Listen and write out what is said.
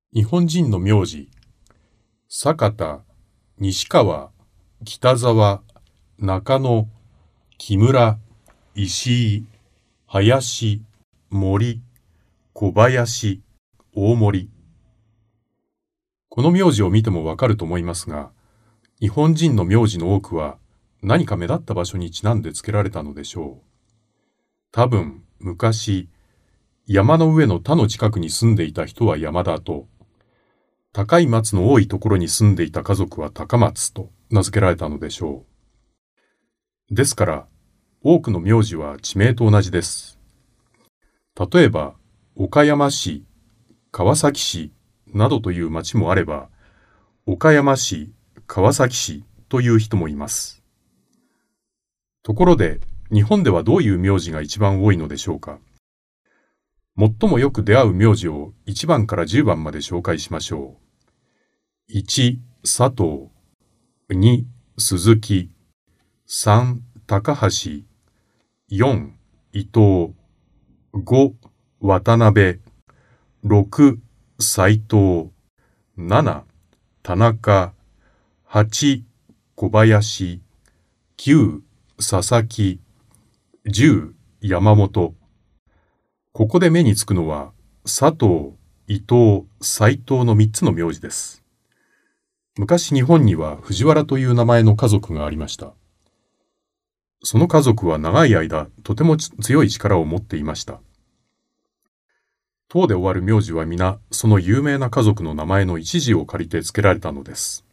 日本人の名字、坂田、西川、北沢、中野、木村、石井、林、森、小林、大森。この名字を見てもわかると思いますが、日本人の名字の多くは何か目立った場所にちなんで付けられたのでしょう。多分、昔、山の上の田の近くに住んでいた人は山田と、高い松の多いところに住んでいた家族は高松と名付けられたのでしょう。ですから、多くの名字は地名と同じです。例えば、岡山市、川崎市などという町もあれば、岡山市、川崎市という人もいます。ところで、日本ではどういう名字が一番多いのでしょうか。最もよく出会う名字を1番から10番まで紹介しましょう。1、佐藤。2、鈴木。3、高橋。4、伊藤。5、渡辺。6、斉藤。7、田中。8、小林。9、佐々木。10、山本。ここで目につくのは、佐藤、伊藤、斉藤の3つの名字です。昔日本には藤原という名前の家族がありました。その家族は長い間、とても強い力を持っていました。唐で終わる名字は皆、その有名な家族の名前の一字を借りて付けられたのです。